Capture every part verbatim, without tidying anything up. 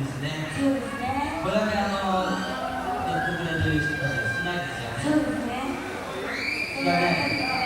ですね。 そうですね。 これだけあのやってくれてる人たちは少ないですよね。 そうですね。 いやね。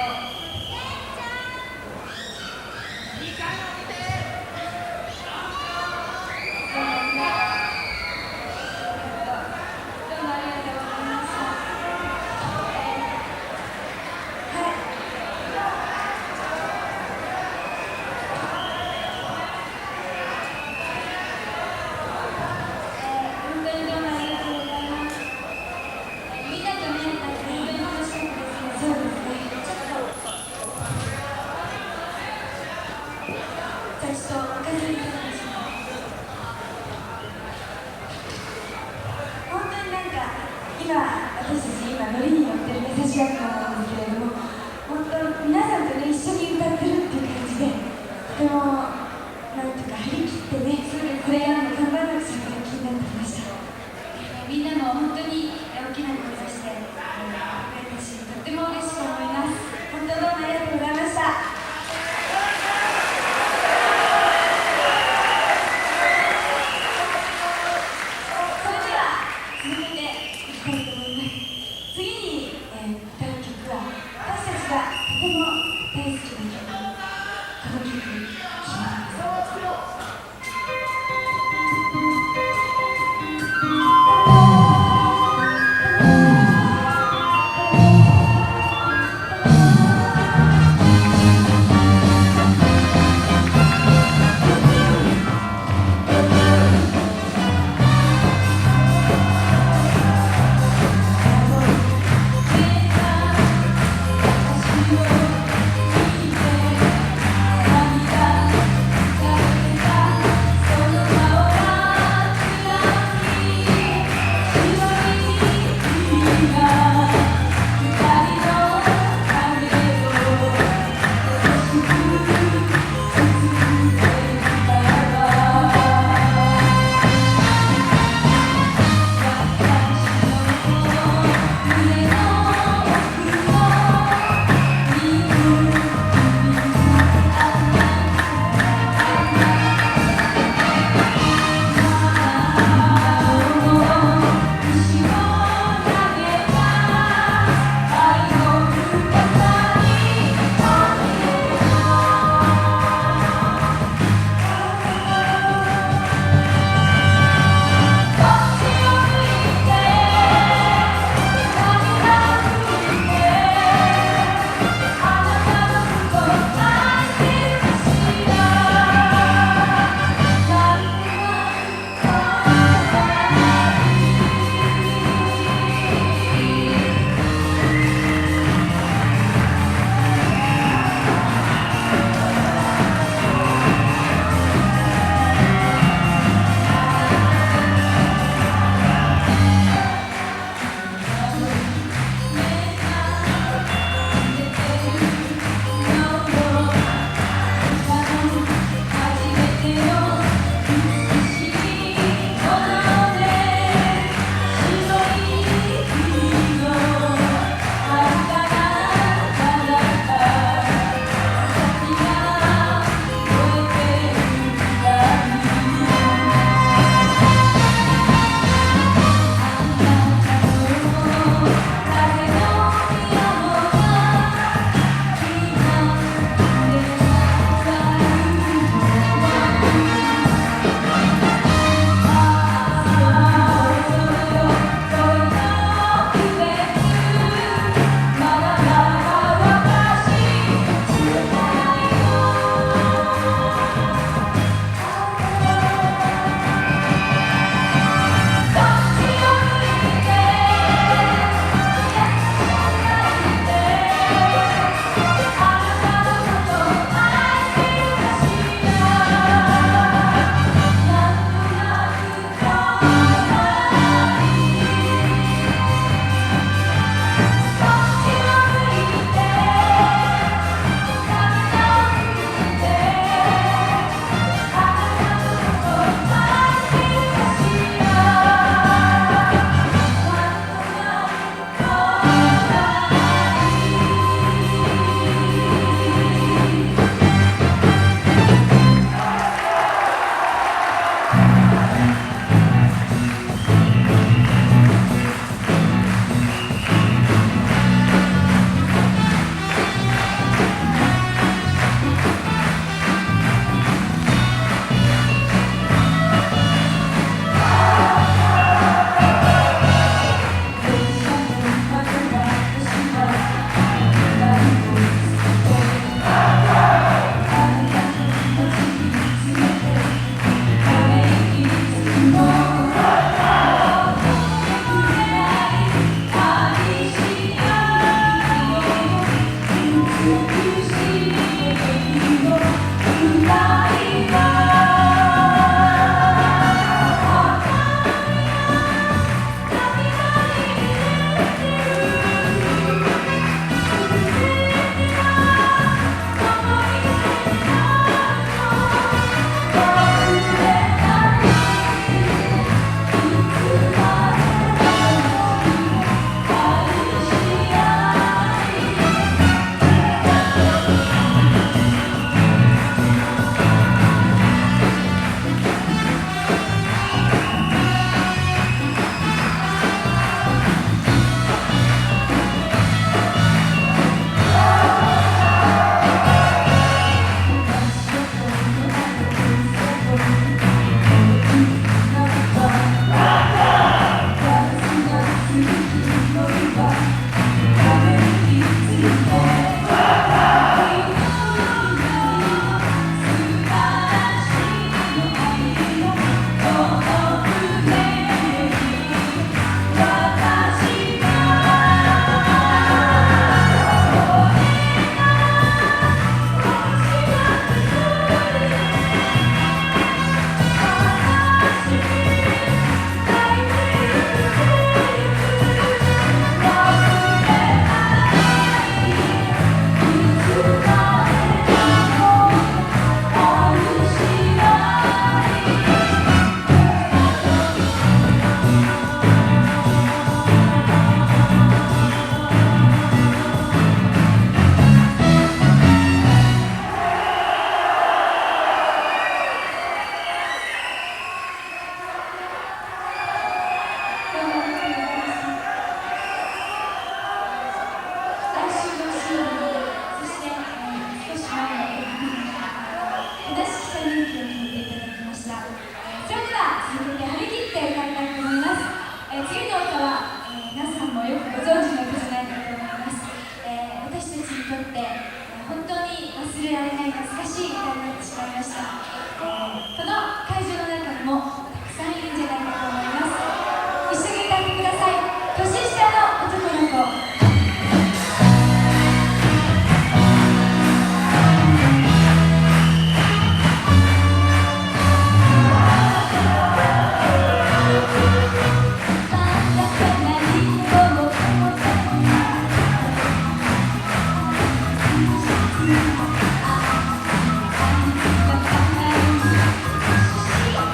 今、私たち今、ノリに乗ってる優しい学校なんですけれども、本当、皆さんとね、一緒に歌ってるっていう感じで、とても、なんていうか、張り切ってね、これからも頑張らなくちゃって気になってきました。みんなも本当に大きな声出して、私、とっても嬉しく思います。本当、どうもありがとうございました。 られない懐かしい歌になってしまいました。えーこの会場の中にもたくさんいるんじゃないかと思います。一緒に歌ってください。年下の男の子。「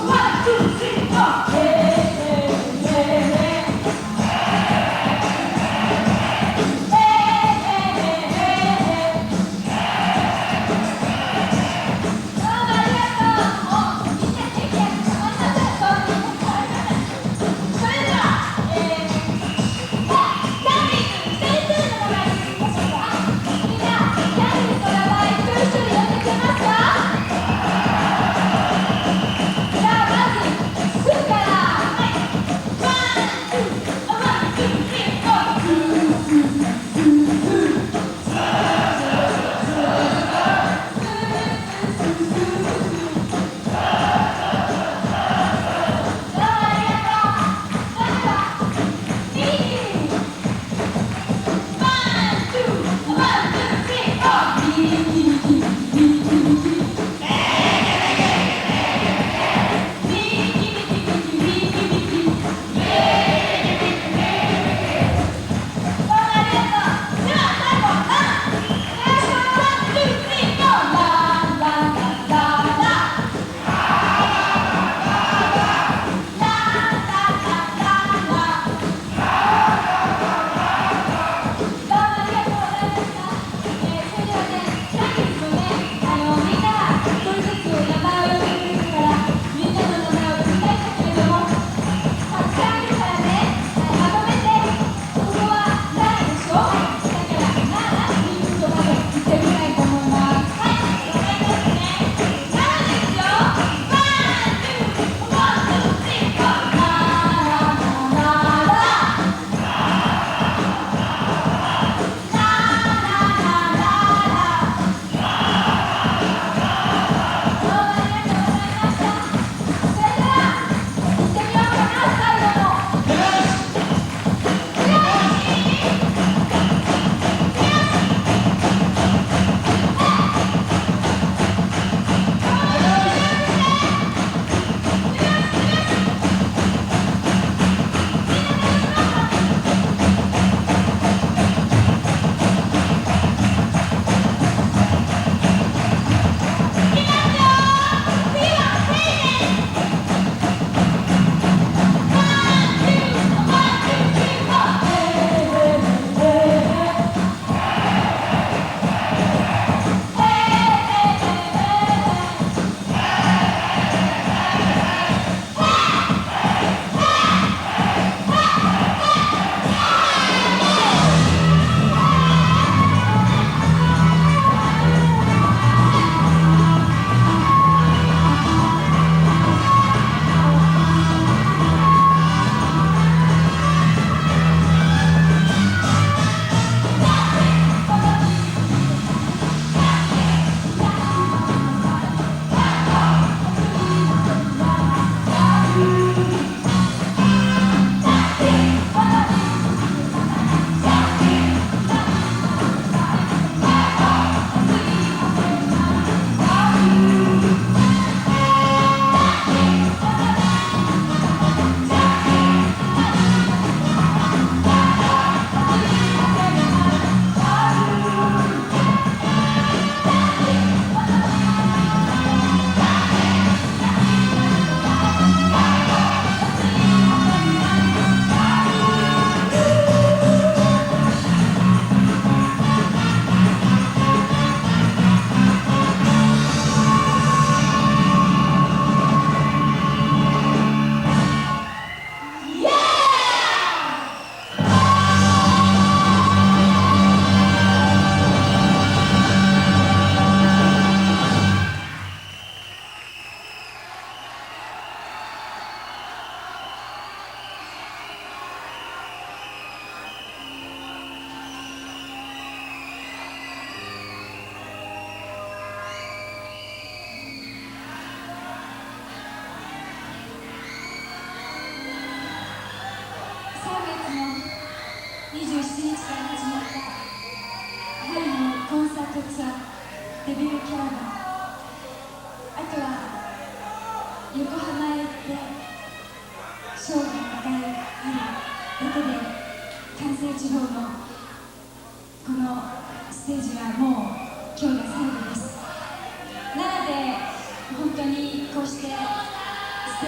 デビューキャラバン、あとは横浜へ行ってショーがにかいあるだけで関西地方のこのステージはもう今日が最後です。なので本当にこうして素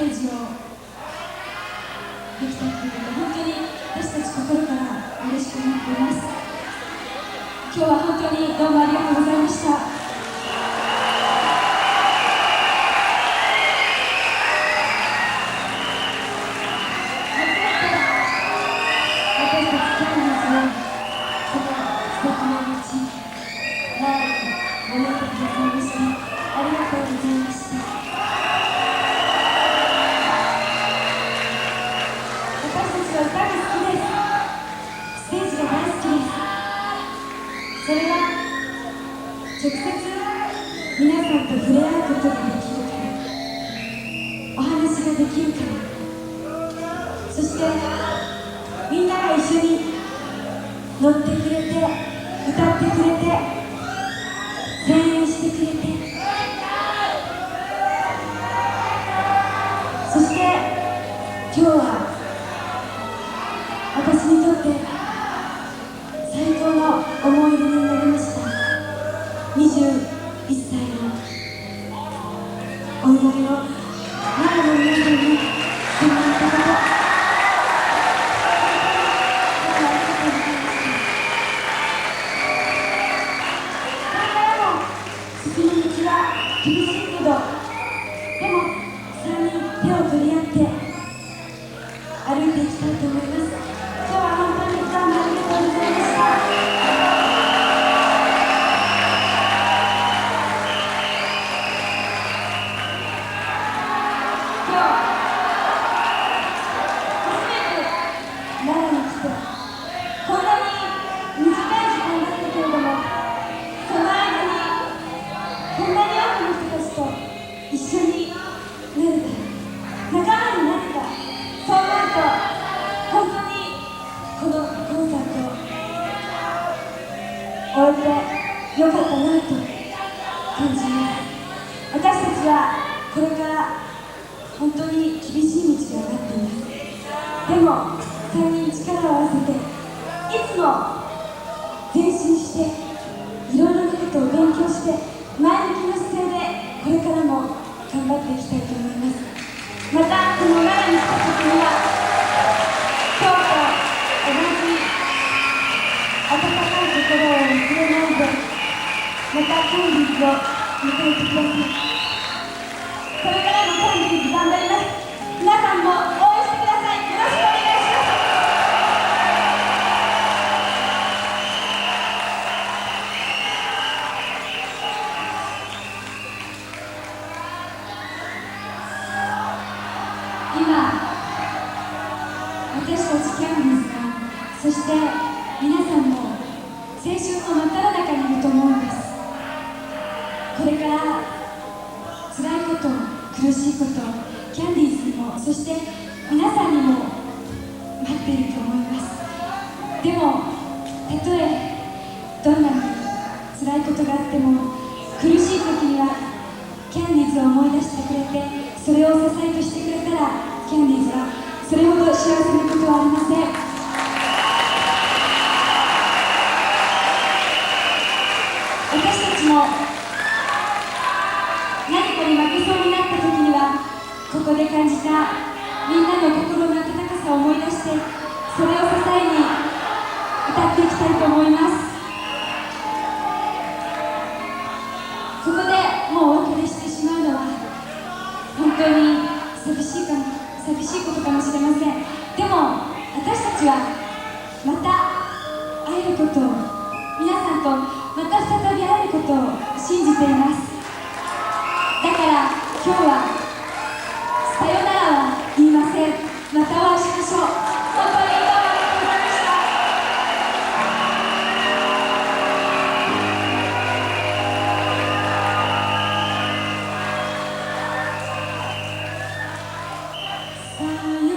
ージをできたっていうのは本当に私たち心から嬉しく思っています。今日は本当にどうもありがとうございました。それは直接皆さんと触れ合うことができるから、お話ができるから、そしてみんなが一緒に乗ってくれて、歌ってくれて、声援してくれて、そして今日は私にとって最高の思い出になりました。にじゅういっさいのお祝いを奈良の皆さんにしてもらったこと、ありがとうございました。これからも進む道は厳しいけど、でもさんにん手を取り合って歩いていきたいと思います。今日は本当にどうもありがとうございました。一緒になれた、仲間になれた、そう思うと本当にこのコンサートを終えてよかったなと感じます。私たちはこれから本当に厳しい道が上がっています。でもさんにん力を合わせていつも前進して、いろいろなことを勉強して、前向きな姿勢でこれからも頑張っていきたいと思います。またこの奈良に来た時には今日と同じ温かい心を忘れないで、またキャンディーズを迎えてください。これからもキャンディーズ頑張ります。皆さんも応援してください。よろしくお願いします。今、私たちキャンディーズが、そして皆さんも青春の真っ只中にいると思うんです。これから辛いこと、苦しいこと、キャンディーズにも、そして皆さんにも待っていると思います。でも、たとえどんなに辛いことがあっても、苦しい時にはキャンディーズを思い出してくれて、それを支えとしてくれたら、キャンディーズはそれほど幸せなことはありません。私たちも何かに負けそうになった時には、ここで感じたみんなの心の温かさを思い出して、それを支えに歌っていきたいと思います。ここでもうお別れしてしまうのは本当に寂しいかも、寂しいことかもしれません。でも私たちはまた会えることを、皆さんとまた再び会えることを信じています。だから今日はさよならは言いません。またお会いしましょう。本当にどうもありがとうございました。さよ